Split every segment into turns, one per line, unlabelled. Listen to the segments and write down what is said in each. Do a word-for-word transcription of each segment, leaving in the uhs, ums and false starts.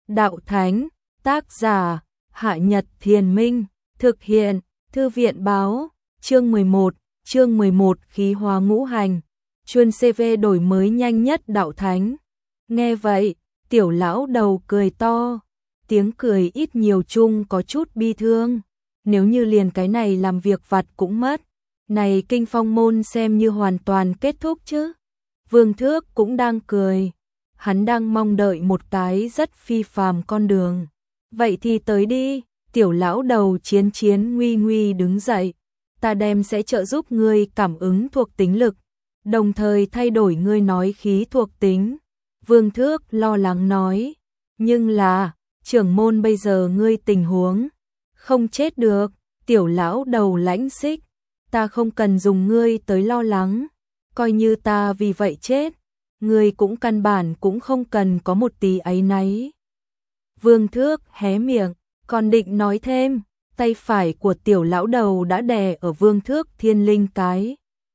Đạo Thánh, tác giả, Hạ Nhật Thiền Minh, thực hiện, Thư viện báo, chương mười một, chương mười một khí hóa ngũ hành, chuyên xê vê đổi mới nhanh nhất Đạo Thánh. Nghe vậy, tiểu lão đầu cười to, tiếng cười ít nhiều chung có chút bi thương, nếu như liền cái này làm việc vặt cũng mất, này kinh phong môn xem như hoàn toàn kết thúc chứ. Vương Thước cũng đang cười, hắn đang mong đợi một cái rất phi phàm con đường. Vậy thì tới đi, tiểu lão đầu chiến chiến nguy nguy đứng dậy, ta đem sẽ trợ giúp ngươi cảm ứng thuộc tính lực, đồng thời thay đổi ngươi nói khí thuộc tính. Vương Thước lo lắng nói, nhưng là, trưởng môn bây giờ ngươi tình huống, không chết được, tiểu lão đầu lãnh xích, ta không cần dùng ngươi tới lo lắng, coi như ta vì vậy chết, ngươi cũng căn bản cũng không cần có một tí áy náy. Vương Thước hé miệng, còn định nói thêm, tay phải của tiểu lão đầu đã đè ở Vương Thước thiên linh cái.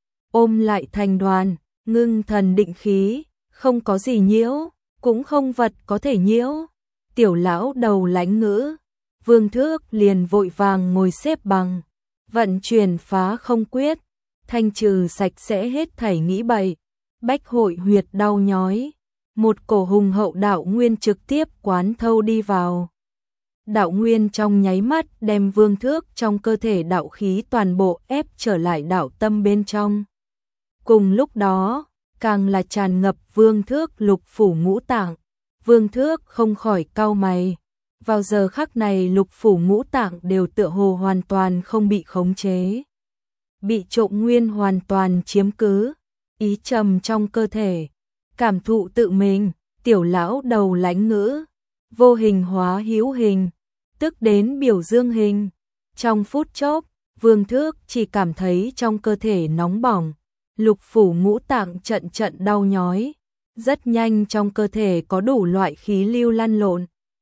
Ôm lại thành đoàn, ngưng thần định khí, không có gì nhiễu, cũng không vật có thể nhiễu. Tiểu lão đầu lãnh ngữ, Vương Thước liền vội vàng ngồi xếp bằng, vận chuyển phá không quyết, thanh trừ sạch sẽ hết thảy nghĩ bậy, bách hội huyệt đau nhói. Một cổ hùng hậu đạo nguyên trực tiếp quán thâu đi vào. Đạo nguyên trong nháy mắt đem Vương Thước trong cơ thể đạo khí toàn bộ ép trở lại đạo tâm bên trong. Cùng lúc đó, càng là tràn ngập Vương Thước lục phủ ngũ tạng. Vương Thước không khỏi cau mày. Vào giờ khắc này lục phủ ngũ tạng đều tựa hồ hoàn toàn không bị khống chế. Bị trộm nguyên hoàn toàn chiếm cứ. Ý trầm trong cơ thể. Cảm thụ tự mình, tiểu lão đầu lãnh ngữ. Vô hình hóa hữu hình. Tức đến biểu dương hình. Trong phút chốc, Vương Thước chỉ cảm thấy trong cơ thể nóng bỏng. Lục phủ ngũ tạng trận trận đau nhói. Rất nhanh trong cơ thể có đủ loại khí lưu lăn lộn.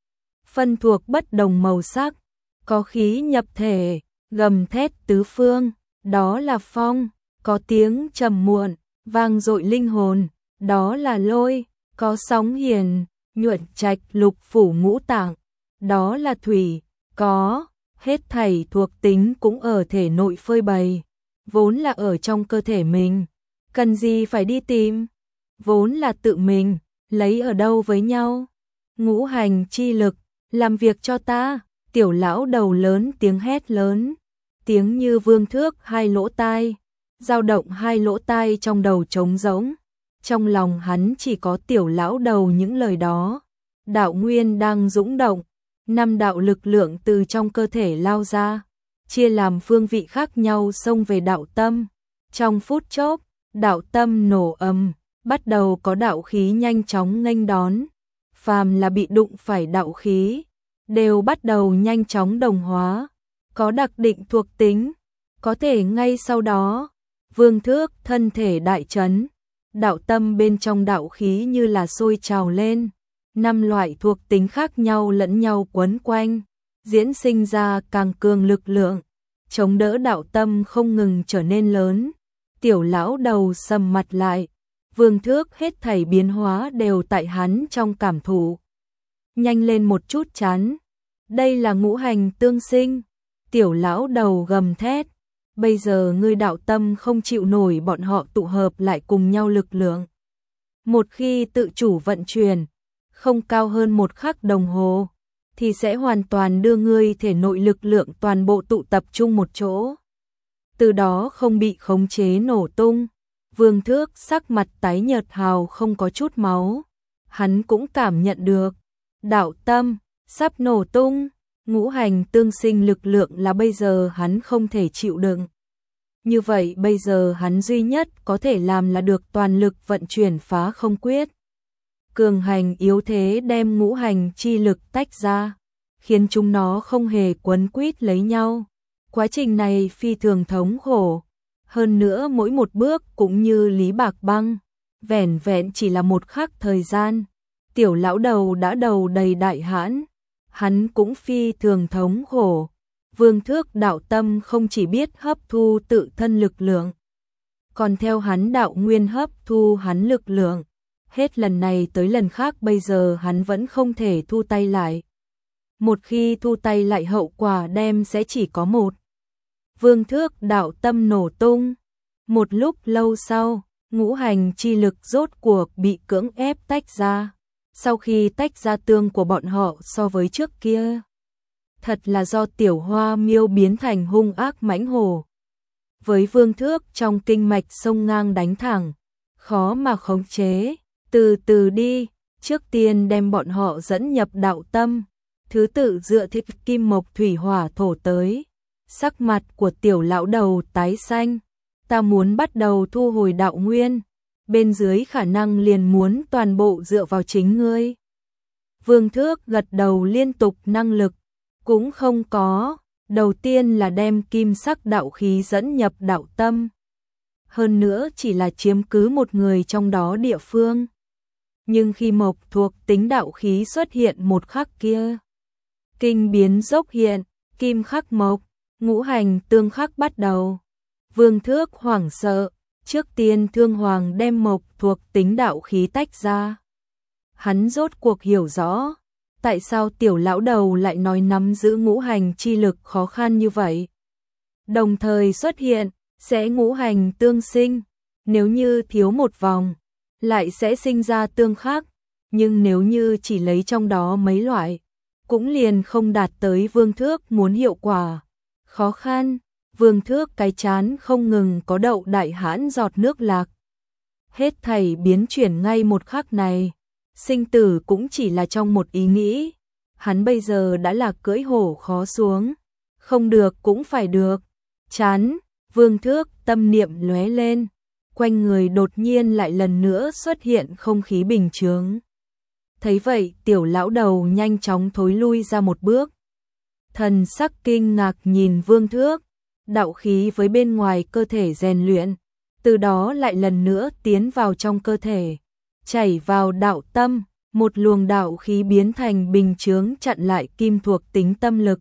Phân thuộc bất đồng màu sắc. Có khí nhập thể, gầm thét tứ phương. Đó là phong, có tiếng trầm muộn, vang dội linh hồn. Đó là lôi, có sóng hiền, nhuận trạch lục phủ ngũ tạng. Đó là thủy, có, hết thảy thuộc tính cũng ở thể nội phơi bày. Vốn là ở trong cơ thể mình, cần gì phải đi tìm. Vốn là tự mình, lấy ở đâu với nhau. Ngũ hành chi lực, làm việc cho ta. Tiểu lão đầu lớn tiếng hét lớn. Tiếng như Vương Thước hai lỗ tai, dao động hai lỗ tai trong đầu trống rỗng. Trong lòng hắn chỉ có tiểu lão đầu những lời đó. Đạo nguyên đang dũng động, năm đạo lực lượng từ trong cơ thể lao ra, chia làm phương vị khác nhau xông về đạo tâm. Trong phút chốc, đạo tâm nổ ầm, bắt đầu có đạo khí nhanh chóng nghênh đón. Phàm là bị đụng phải đạo khí, đều bắt đầu nhanh chóng đồng hóa, có đặc định thuộc tính. Có thể ngay sau đó, Vương Thước thân thể đại chấn. Đạo tâm bên trong đạo khí như là sôi trào lên, năm loại thuộc tính khác nhau lẫn nhau quấn quanh, diễn sinh ra càng cường lực lượng, chống đỡ đạo tâm không ngừng trở nên lớn. Tiểu lão đầu sầm mặt lại, Vương Thước hết thảy biến hóa đều tại hắn trong cảm thụ. Nhanh lên một chút chán, đây là ngũ hành tương sinh. Tiểu lão đầu gầm thét. Bây giờ ngươi đạo tâm không chịu nổi bọn họ tụ hợp lại cùng nhau lực lượng. Một khi tự chủ vận chuyển, không cao hơn một khắc đồng hồ, thì sẽ hoàn toàn đưa ngươi thể nội lực lượng toàn bộ tụ tập trung một chỗ. Từ đó không bị khống chế nổ tung. Vương Thước sắc mặt tái nhợt hào không có chút máu. Hắn cũng cảm nhận được. Đạo tâm, sắp nổ tung. Ngũ hành tương sinh lực lượng là bây giờ hắn không thể chịu đựng. Như vậy bây giờ hắn duy nhất có thể làm là được toàn lực vận chuyển phá không quyết. Cường hành yếu thế đem ngũ hành chi lực tách ra, khiến chúng nó không hề quấn quýt lấy nhau. Quá trình này phi thường thống khổ. Hơn nữa mỗi một bước cũng như lý bạc băng, vẻn vẹn chỉ là một khắc thời gian. Tiểu lão đầu đã đầu đầy đại hãn. Hắn cũng phi thường thống khổ. Vương Thước đạo tâm không chỉ biết hấp thu tự thân lực lượng, còn theo hắn đạo nguyên hấp thu hắn lực lượng. Hết lần này tới lần khác bây giờ hắn vẫn không thể thu tay lại. Một khi thu tay lại hậu quả đem sẽ chỉ có một. Vương Thước đạo tâm nổ tung. Một lúc lâu sau, ngũ hành chi lực rốt cuộc bị cưỡng ép tách ra. Sau khi tách ra tương của bọn họ so với trước kia, thật là do tiểu hoa miêu biến thành hung ác mãnh hổ. Với Vương Thước trong kinh mạch sông ngang đánh thẳng, khó mà khống chế, từ từ đi, trước tiên đem bọn họ dẫn nhập đạo tâm, thứ tự dựa theo kim mộc thủy hỏa thổ tới. Sắc mặt của tiểu lão đầu tái xanh, ta muốn bắt đầu thu hồi đạo nguyên, bên dưới khả năng liền muốn toàn bộ dựa vào chính ngươi. Vương Thước gật đầu liên tục, năng lực cũng không có, đầu tiên là đem kim sắc đạo khí dẫn nhập đạo tâm. Hơn nữa chỉ là chiếm cứ một người trong đó địa phương. Nhưng khi mộc thuộc tính đạo khí xuất hiện một khắc kia, kinh biến dốc hiện, kim khắc mộc, ngũ hành tương khắc bắt đầu. Vương Thước hoảng sợ, trước tiên Thương Hoàng đem mộc thuộc tính đạo khí tách ra. Hắn rốt cuộc hiểu rõ, tại sao tiểu lão đầu lại nói nắm giữ ngũ hành chi lực khó khăn như vậy. Đồng thời xuất hiện, sẽ ngũ hành tương sinh, nếu như thiếu một vòng, lại sẽ sinh ra tương khắc, nhưng nếu như chỉ lấy trong đó mấy loại, cũng liền không đạt tới Vương Thước muốn hiệu quả. Khó khăn, Vương Thước cái chán không ngừng có đậu đại hãn giọt nước lạc. Hết thảy biến chuyển ngay một khắc này, sinh tử cũng chỉ là trong một ý nghĩ. Hắn bây giờ đã là cưỡi hổ khó xuống, không được cũng phải được. Chán, Vương Thước tâm niệm lóe lên, quanh người đột nhiên lại lần nữa xuất hiện không khí bình chướng. Thấy vậy, tiểu lão đầu nhanh chóng thối lui ra một bước. Thần sắc kinh ngạc nhìn Vương Thước, đạo khí với bên ngoài cơ thể rèn luyện, từ đó lại lần nữa tiến vào trong cơ thể, chảy vào đạo tâm, một luồng đạo khí biến thành bình chướng chặn lại kim thuộc tính tâm lực.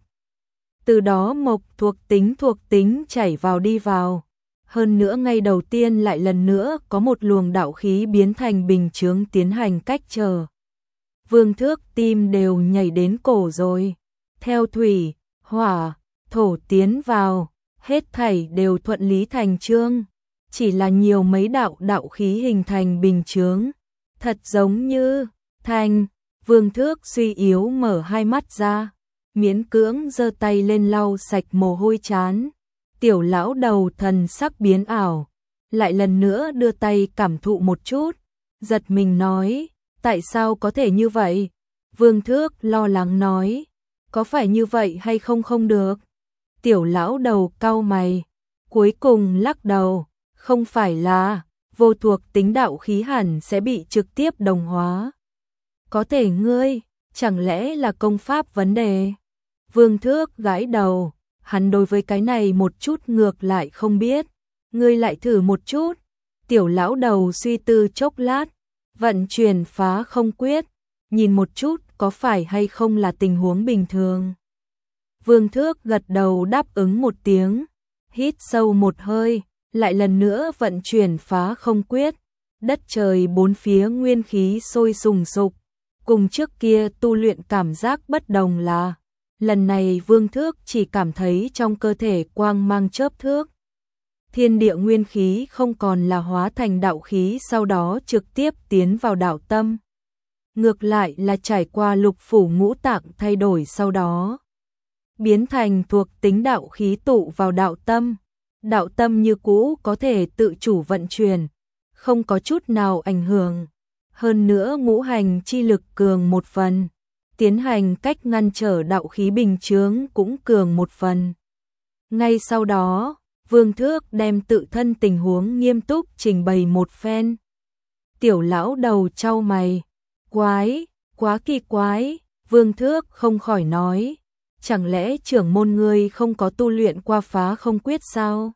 Từ đó mộc thuộc tính thuộc tính chảy vào đi vào. Hơn nữa ngay đầu tiên lại lần nữa có một luồng đạo khí biến thành bình chướng tiến hành cách trở. Vương Thước tim đều nhảy đến cổ rồi. Theo thủy, hỏa, thổ tiến vào, hết thảy đều thuận lý thành chương. Chỉ là nhiều mấy đạo đạo khí hình thành bình chướng. Thật giống như thành. Vương Thước suy yếu mở hai mắt ra, miễn cưỡng giơ tay lên lau sạch mồ hôi chán. Tiểu lão đầu thần sắc biến ảo, lại lần nữa đưa tay cảm thụ một chút, giật mình nói, tại sao có thể như vậy? Vương Thước lo lắng nói, có phải như vậy hay không không được? Tiểu lão đầu cau mày, cuối cùng lắc đầu, không phải là, vô thuộc tính đạo khí hẳn sẽ bị trực tiếp đồng hóa. Có thể ngươi, chẳng lẽ là công pháp vấn đề? Vương Thước gãi đầu, hắn đối với cái này một chút ngược lại không biết, ngươi lại thử một chút. Tiểu lão đầu suy tư chốc lát, vận chuyển phá không quyết, nhìn một chút có phải hay không là tình huống bình thường. Vương Thước gật đầu đáp ứng một tiếng, hít sâu một hơi, lại lần nữa vận chuyển phá không quyết, đất trời bốn phía nguyên khí sôi sùng sục, cùng trước kia tu luyện cảm giác bất đồng là, lần này Vương Thước chỉ cảm thấy trong cơ thể quang mang chớp thước. Thiên địa nguyên khí không còn là hóa thành đạo khí sau đó trực tiếp tiến vào đạo tâm. Ngược lại là trải qua lục phủ ngũ tạng thay đổi sau đó. Biến thành thuộc tính đạo khí tụ vào đạo tâm. Đạo tâm như cũ có thể tự chủ vận chuyển, không có chút nào ảnh hưởng. Hơn nữa ngũ hành chi lực cường một phần. Tiến hành cách ngăn trở đạo khí bình chướng cũng cường một phần. Ngay sau đó, Vương Thước đem tự thân tình huống nghiêm túc trình bày một phen. Tiểu lão đầu chau mày, quái, quá kỳ quái, Vương Thước không khỏi nói, chẳng lẽ trưởng môn ngươi không có tu luyện qua phá không quyết sao?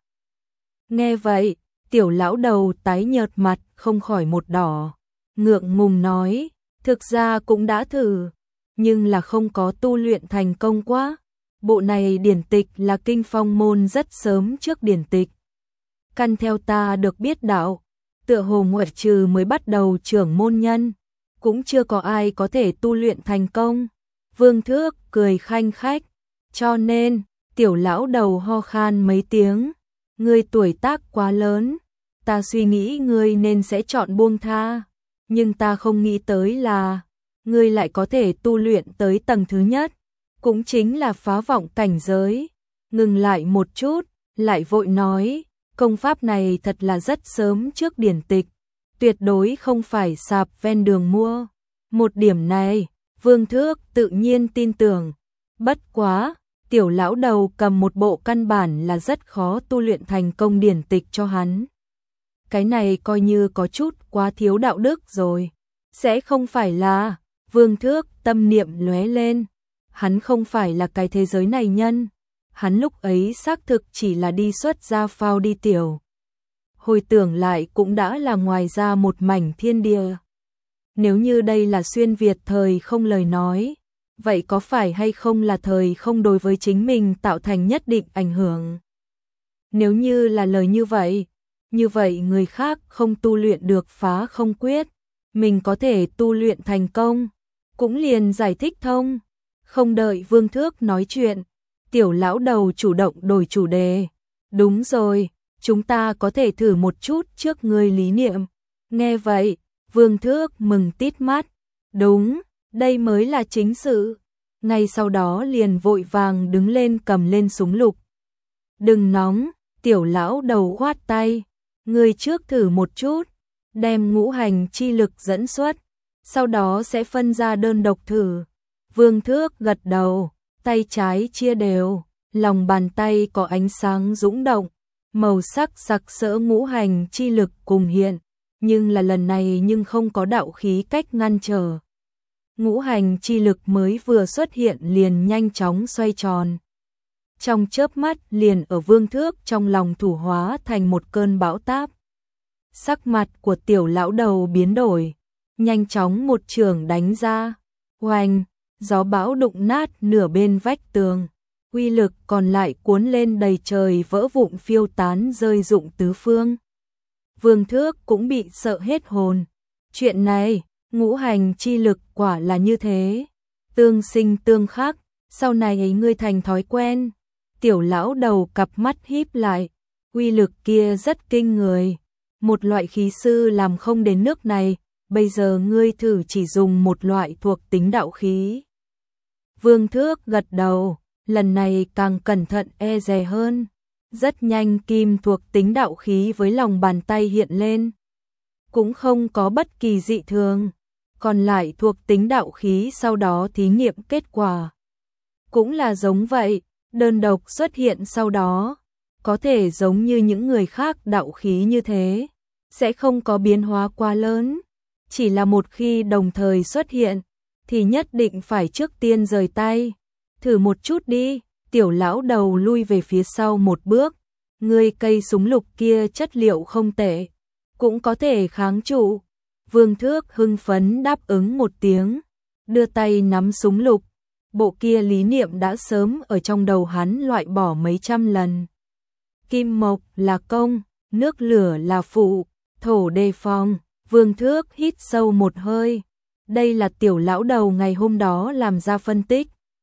Nghe vậy, tiểu lão đầu tái nhợt mặt không khỏi một đỏ, ngượng ngùng nói, thực ra cũng đã thử, nhưng là không có tu luyện thành công quá. Bộ này điển tịch là kinh phong môn rất sớm trước điển tịch. Căn theo ta được biết đạo, tựa hồ ngoại trừ mới bắt đầu trưởng môn nhân, cũng chưa có ai có thể tu luyện thành công. Vương Thước cười khanh khách, cho nên, tiểu lão đầu ho khan mấy tiếng, ngươi tuổi tác quá lớn, ta suy nghĩ ngươi nên sẽ chọn buông tha, nhưng ta không nghĩ tới là, ngươi lại có thể tu luyện tới tầng thứ nhất, cũng chính là phá vọng cảnh giới. Ngừng lại một chút, lại vội nói, công pháp này thật là rất sớm trước điển tịch, tuyệt đối không phải sạp ven đường mua. Một điểm này, Vương Thước tự nhiên tin tưởng, bất quá, tiểu lão đầu cầm một bộ căn bản là rất khó tu luyện thành công điển tịch cho hắn. Cái này coi như có chút quá thiếu đạo đức rồi, sẽ không phải là, Vương Thước tâm niệm lóe lên, hắn không phải là cái thế giới này nhân, hắn lúc ấy xác thực chỉ là đi xuất gia phao đi tiểu. Hồi tưởng lại cũng đã là ngoài ra một mảnh thiên địa. Nếu như đây là xuyên Việt thời không lời nói, vậy có phải hay không là thời không đối với chính mình tạo thành nhất định ảnh hưởng? Nếu như là lời như vậy, như vậy người khác không tu luyện được phá không quyết, mình có thể tu luyện thành công, cũng liền giải thích thông. Không đợi Vương Thước nói chuyện, tiểu lão đầu chủ động đổi chủ đề. Đúng rồi, chúng ta có thể thử một chút trước ngươi lý niệm. Nghe vậy, Vương Thước mừng tít mắt. Đúng, đây mới là chính sự. Ngay sau đó liền vội vàng đứng lên cầm lên súng lục. Đừng nóng, tiểu lão đầu khoát tay. Ngươi trước thử một chút, đem ngũ hành chi lực dẫn xuất, sau đó sẽ phân ra đơn độc thử. Vương Thước gật đầu, tay trái chia đều, lòng bàn tay có ánh sáng dũng động, màu sắc sặc sỡ ngũ hành chi lực cùng hiện, nhưng là lần này nhưng không có đạo khí cách ngăn trở. Ngũ hành chi lực mới vừa xuất hiện liền nhanh chóng xoay tròn. Trong chớp mắt liền ở Vương Thước trong lòng thủ hóa thành một cơn bão táp. Sắc mặt của tiểu lão đầu biến đổi, nhanh chóng một trường đánh ra, oanh, gió bão đụng nát nửa bên vách tường, uy lực còn lại cuốn lên đầy trời vỡ vụn phiêu tán rơi rụng tứ phương. Vương Thước cũng bị sợ hết hồn. Chuyện này, ngũ hành chi lực quả là như thế, tương sinh tương khắc, sau này ấy ngươi thành thói quen. Tiểu lão đầu cặp mắt híp lại, uy lực kia rất kinh người, một loại khí sư làm không đến nước này, bây giờ ngươi thử chỉ dùng một loại thuộc tính đạo khí. Vương Thước gật đầu, lần này càng cẩn thận e dè hơn. Rất nhanh kim thuộc tính đạo khí với lòng bàn tay hiện lên. Cũng không có bất kỳ dị thường. Còn lại thuộc tính đạo khí sau đó thí nghiệm kết quả. Cũng là giống vậy, đơn độc xuất hiện sau đó. Có thể giống như những người khác đạo khí như thế. Sẽ không có biến hóa quá lớn. Chỉ là một khi đồng thời xuất hiện, thì nhất định phải trước tiên rời tay. Thử một chút đi, tiểu lão đầu lui về phía sau một bước. Ngươi cây súng lục kia chất liệu không tệ, cũng có thể kháng trụ. Vương Thước hưng phấn đáp ứng một tiếng, đưa tay nắm súng lục. Bộ kia lý niệm đã sớm ở trong đầu hắn loại bỏ mấy trăm lần. Kim mộc là công, nước lửa là phụ, thổ đề phòng. Vương Thước hít sâu một hơi. Đây là tiểu lão đầu ngày hôm đó làm ra phân tích.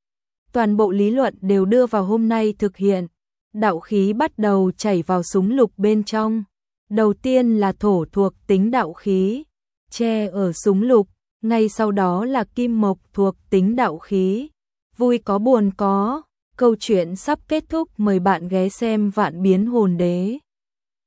Toàn bộ lý luận đều đưa vào hôm nay thực hiện. Đạo khí bắt đầu chảy vào súng lục bên trong. Đầu tiên là thổ thuộc tính đạo khí, che ở súng lục, ngay sau đó là kim mộc thuộc tính đạo khí. Vui có buồn có, câu chuyện sắp kết thúc, mời bạn ghé xem Vạn Biến Hồn Đế.